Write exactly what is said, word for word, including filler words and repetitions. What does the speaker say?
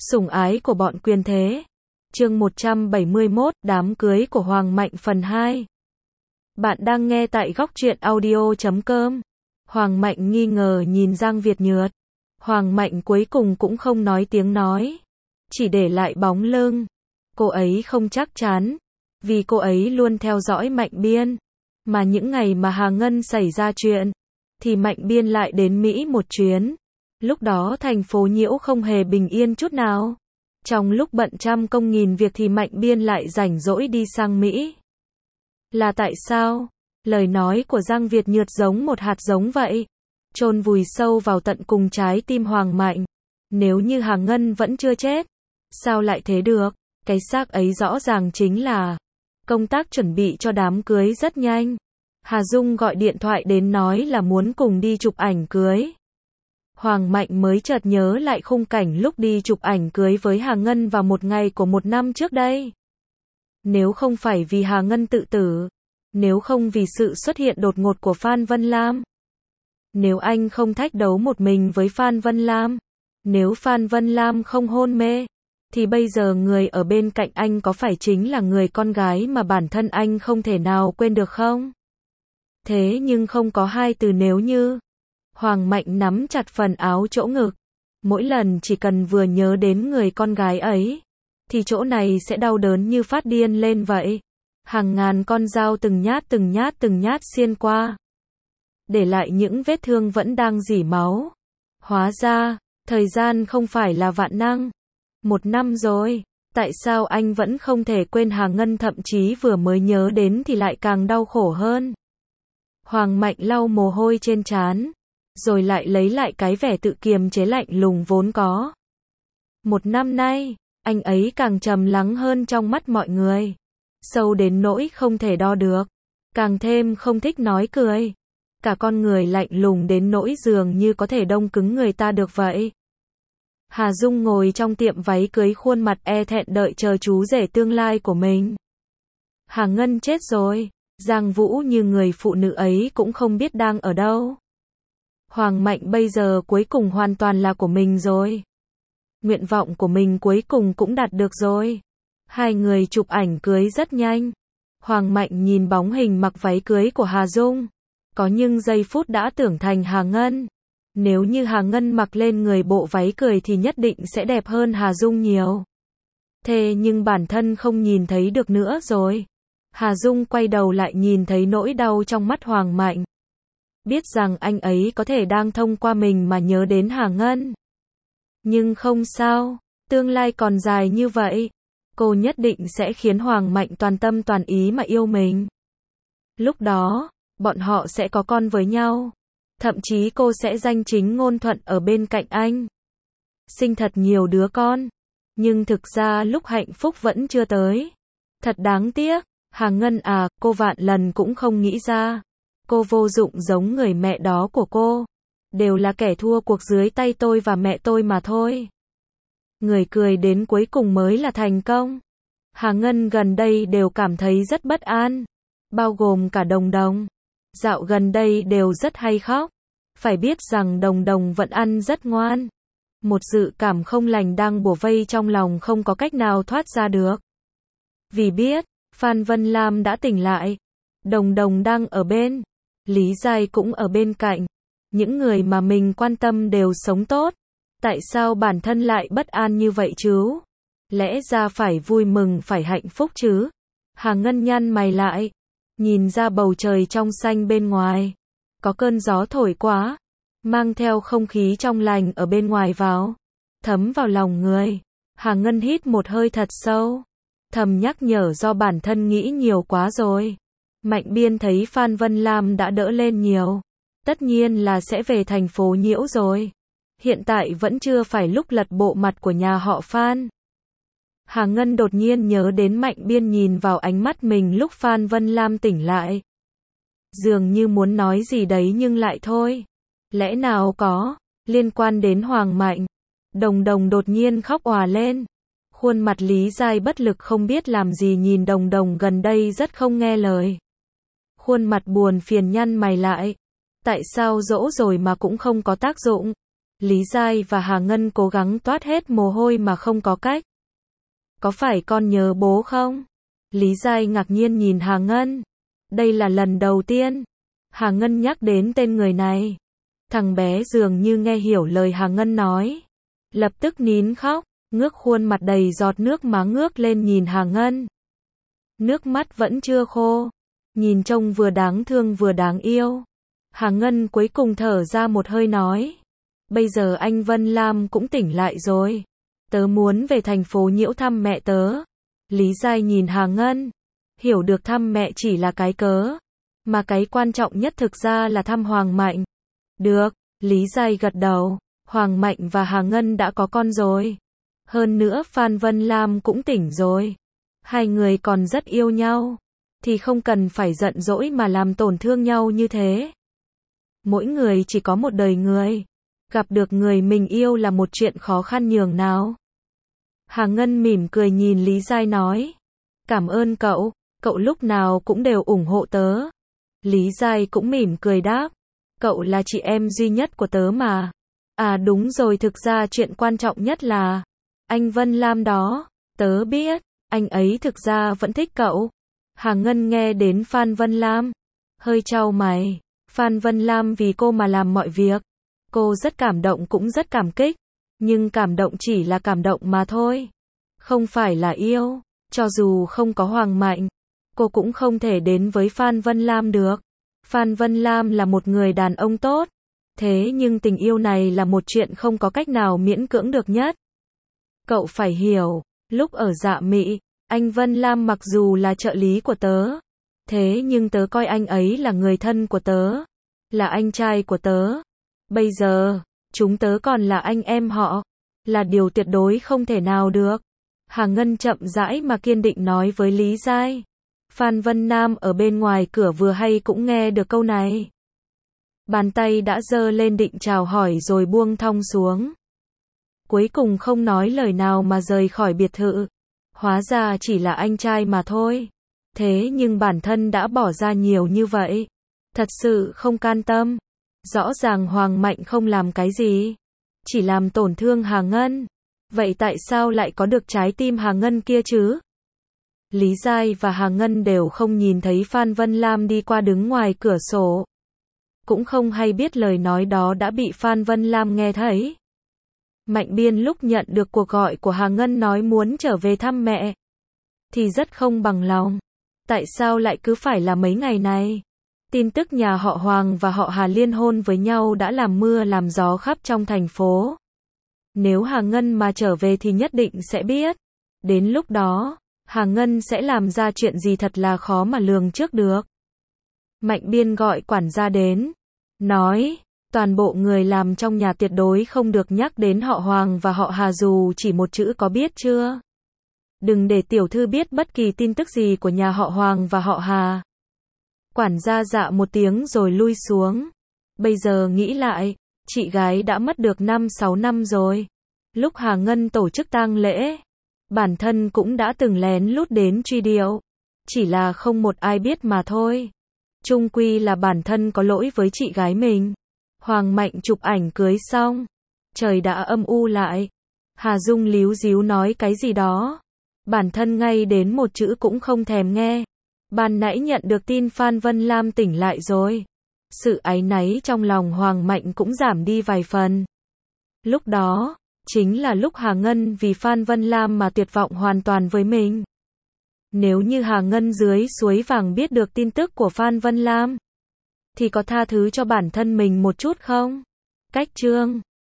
Sủng ái của bọn quyền thế. Chương một trăm bảy mươi mốt, đám cưới của Hoàng Mạnh phần hai. Bạn đang nghe tại góc truyện audio chấm com. Hoàng Mạnh nghi ngờ nhìn Giang Việt Nhược. Hoàng Mạnh cuối cùng cũng không nói tiếng nói, chỉ để lại bóng lưng. Cô ấy không chắc chắn, vì cô ấy luôn theo dõi Mạnh Biên. Mà những ngày mà Hà Ngân xảy ra chuyện, thì Mạnh Biên lại đến Mỹ một chuyến. Lúc đó thành phố Nhiễu không hề bình yên chút nào. Trong lúc bận trăm công nghìn việc thì Mạnh Biên lại rảnh rỗi đi sang Mỹ. Là tại sao? Lời nói của Giang Việt Nhược giống một hạt giống vậy, chôn vùi sâu vào tận cùng trái tim Hoàng Mạnh. Nếu như Hà Ngân vẫn chưa chết, sao lại thế được? Cái xác ấy rõ ràng chính là công tác chuẩn bị cho đám cưới rất nhanh. Hà Dung gọi điện thoại đến nói là muốn cùng đi chụp ảnh cưới. Hoàng Mạnh mới chợt nhớ lại khung cảnh lúc đi chụp ảnh cưới với Hà Ngân vào một ngày của một năm trước đây. Nếu không phải vì Hà Ngân tự tử, nếu không vì sự xuất hiện đột ngột của Phan Vân Lam, nếu anh không thách đấu một mình với Phan Vân Lam, nếu Phan Vân Lam không hôn mê, thì bây giờ người ở bên cạnh anh có phải chính là người con gái mà bản thân anh không thể nào quên được không? Thế nhưng không có hai từ nếu như. Hoàng Mạnh nắm chặt phần áo chỗ ngực. Mỗi lần chỉ cần vừa nhớ đến người con gái ấy, thì chỗ này sẽ đau đớn như phát điên lên vậy. Hàng ngàn con dao từng nhát từng nhát từng nhát xiên qua, để lại những vết thương vẫn đang rỉ máu. Hóa ra, thời gian không phải là vạn năng. Một năm rồi, tại sao anh vẫn không thể quên Hà Ngân, thậm chí vừa mới nhớ đến thì lại càng đau khổ hơn. Hoàng Mạnh lau mồ hôi trên trán, rồi lại lấy lại cái vẻ tự kiềm chế lạnh lùng vốn có. Một năm nay, anh ấy càng trầm lắng hơn trong mắt mọi người, sâu đến nỗi không thể đo được, càng thêm không thích nói cười. Cả con người lạnh lùng đến nỗi dường như có thể đông cứng người ta được vậy. Hà Dung ngồi trong tiệm váy cưới, khuôn mặt e thẹn đợi chờ chú rể tương lai của mình. Hà Ngân chết rồi, Giang Vũ như người phụ nữ ấy cũng không biết đang ở đâu. Hoàng Mạnh bây giờ cuối cùng hoàn toàn là của mình rồi. Nguyện vọng của mình cuối cùng cũng đạt được rồi. Hai người chụp ảnh cưới rất nhanh. Hoàng Mạnh nhìn bóng hình mặc váy cưới của Hà Dung, có nhưng giây phút đã tưởng thành Hà Ngân. Nếu như Hà Ngân mặc lên người bộ váy cười thì nhất định sẽ đẹp hơn Hà Dung nhiều. Thế nhưng bản thân không nhìn thấy được nữa rồi. Hà Dung quay đầu lại nhìn thấy nỗi đau trong mắt Hoàng Mạnh. Biết rằng anh ấy có thể đang thông qua mình mà nhớ đến Hà Ngân. Nhưng không sao, tương lai còn dài như vậy. Cô nhất định sẽ khiến Hoàng Mạnh toàn tâm toàn ý mà yêu mình. Lúc đó, bọn họ sẽ có con với nhau. Thậm chí cô sẽ danh chính ngôn thuận ở bên cạnh anh. Sinh thật nhiều đứa con. Nhưng thực ra lúc hạnh phúc vẫn chưa tới. Thật đáng tiếc. Hà Ngân à, cô vạn lần cũng không nghĩ ra. Cô vô dụng giống người mẹ đó của cô. Đều là kẻ thua cuộc dưới tay tôi và mẹ tôi mà thôi. Người cười đến cuối cùng mới là thành công. Hà Ngân gần đây đều cảm thấy rất bất an. Bao gồm cả Đồng Đồng. Dạo gần đây đều rất hay khóc. Phải biết rằng Đồng Đồng vẫn ăn rất ngoan. Một dự cảm không lành đang bủa vây trong lòng, không có cách nào thoát ra được. Vì biết, Phan Vân Lam đã tỉnh lại. Đồng Đồng đang ở bên. Lý Giai cũng ở bên cạnh. Những người mà mình quan tâm đều sống tốt. Tại sao bản thân lại bất an như vậy chứ? Lẽ ra phải vui mừng, phải hạnh phúc chứ? Hà Ngân nhăn mày lại, nhìn ra bầu trời trong xanh bên ngoài. Có cơn gió thổi quá, mang theo không khí trong lành ở bên ngoài vào, thấm vào lòng người. Hà Ngân hít một hơi thật sâu, thầm nhắc nhở do bản thân nghĩ nhiều quá rồi. Mạnh Biên thấy Phan Vân Lam đã đỡ lên nhiều, tất nhiên là sẽ về thành phố Nhiễu rồi. Hiện tại vẫn chưa phải lúc lật bộ mặt của nhà họ Phan. Hà Ngân đột nhiên nhớ đến Mạnh Biên nhìn vào ánh mắt mình lúc Phan Vân Lam tỉnh lại. Dường như muốn nói gì đấy nhưng lại thôi. Lẽ nào có liên quan đến Hoàng Mạnh? Đồng Đồng đột nhiên khóc òa lên. Khuôn mặt Lý Giai bất lực không biết làm gì nhìn Đồng Đồng gần đây rất không nghe lời. Khuôn mặt buồn phiền nhăn mày lại. Tại sao dỗ rồi mà cũng không có tác dụng? Lý Giai và Hà Ngân cố gắng toát hết mồ hôi mà không có cách. Có phải con nhớ bố không? Lý Giai ngạc nhiên nhìn Hà Ngân. Đây là lần đầu tiên Hà Ngân nhắc đến tên người này. Thằng bé dường như nghe hiểu lời Hà Ngân nói. Lập tức nín khóc, ngước khuôn mặt đầy giọt nước mà ngước lên nhìn Hà Ngân. Nước mắt vẫn chưa khô. Nhìn trông vừa đáng thương vừa đáng yêu. Hà Ngân cuối cùng thở ra một hơi nói. Bây giờ anh Vân Lam cũng tỉnh lại rồi. Tớ muốn về thành phố Nhiễu thăm mẹ tớ. Lý Giai nhìn Hà Ngân. Hiểu được thăm mẹ chỉ là cái cớ. Mà cái quan trọng nhất thực ra là thăm Hoàng Mạnh. Được, Lý Giai gật đầu. Hoàng Mạnh và Hà Ngân đã có con rồi. Hơn nữa Phan Vân Lam cũng tỉnh rồi. Hai người còn rất yêu nhau. Thì không cần phải giận dỗi mà làm tổn thương nhau như thế. Mỗi người chỉ có một đời người. Gặp được người mình yêu là một chuyện khó khăn nhường nào. Hà Ngân mỉm cười nhìn Lý Giai nói. Cảm ơn cậu, cậu lúc nào cũng đều ủng hộ tớ. Lý Giai cũng mỉm cười đáp. Cậu là chị em duy nhất của tớ mà. À đúng rồi, thực ra chuyện quan trọng nhất là anh Vân Lam đó. Tớ biết, anh ấy thực ra vẫn thích cậu. Hà Ngân nghe đến Phan Vân Lam. Hơi chau mày. Phan Vân Lam vì cô mà làm mọi việc. Cô rất cảm động cũng rất cảm kích. Nhưng cảm động chỉ là cảm động mà thôi. Không phải là yêu. Cho dù không có Hoàng Mạnh, cô cũng không thể đến với Phan Vân Lam được. Phan Vân Lam là một người đàn ông tốt. Thế nhưng tình yêu này là một chuyện không có cách nào miễn cưỡng được nhất. Cậu phải hiểu, lúc ở Dạ Mị, anh Vân Lam mặc dù là trợ lý của tớ. Thế nhưng tớ coi anh ấy là người thân của tớ. Là anh trai của tớ. Bây giờ, chúng tớ còn là anh em họ. Là điều tuyệt đối không thể nào được. Hà Ngân chậm rãi mà kiên định nói với Lý Giai. Phan Vân Nam ở bên ngoài cửa vừa hay cũng nghe được câu này. Bàn tay đã giơ lên định chào hỏi rồi buông thong xuống. Cuối cùng không nói lời nào mà rời khỏi biệt thự. Hóa ra chỉ là anh trai mà thôi. Thế nhưng bản thân đã bỏ ra nhiều như vậy. Thật sự không can tâm. Rõ ràng Hoàng Mạnh không làm cái gì. Chỉ làm tổn thương Hà Ngân. Vậy tại sao lại có được trái tim Hà Ngân kia chứ? Lý Giai và Hà Ngân đều không nhìn thấy Phan Vân Lam đi qua đứng ngoài cửa sổ. Cũng không hay biết lời nói đó đã bị Phan Vân Lam nghe thấy. Mạnh Biên lúc nhận được cuộc gọi của Hà Ngân nói muốn trở về thăm mẹ. Thì rất không bằng lòng. Tại sao lại cứ phải là mấy ngày này? Tin tức nhà họ Hoàng và họ Hà liên hôn với nhau đã làm mưa làm gió khắp trong thành phố. Nếu Hà Ngân mà trở về thì nhất định sẽ biết. Đến lúc đó, Hà Ngân sẽ làm ra chuyện gì thật là khó mà lường trước được. Mạnh Biên gọi quản gia đến. Nói, toàn bộ người làm trong nhà tuyệt đối không được nhắc đến họ Hoàng và họ Hà dù chỉ một chữ, có biết chưa? Đừng để tiểu thư biết bất kỳ tin tức gì của nhà họ Hoàng và họ Hà. Quản gia dạ một tiếng rồi lui xuống. Bây giờ nghĩ lại, chị gái đã mất được năm sáu năm rồi. Lúc Hà Ngân tổ chức tang lễ, bản thân cũng đã từng lén lút đến truy điệu. Chỉ là không một ai biết mà thôi. Chung quy là bản thân có lỗi với chị gái mình. Hoàng Mạnh chụp ảnh cưới xong. Trời đã âm u lại. Hà Dung líu díu nói cái gì đó. Bản thân ngay đến một chữ cũng không thèm nghe. Ban nãy nhận được tin Phan Vân Lam tỉnh lại rồi. Sự áy náy trong lòng Hoàng Mạnh cũng giảm đi vài phần. Lúc đó, chính là lúc Hà Ngân vì Phan Vân Lam mà tuyệt vọng hoàn toàn với mình. Nếu như Hà Ngân dưới suối vàng biết được tin tức của Phan Vân Lam, thì có tha thứ cho bản thân mình một chút không? Cách chương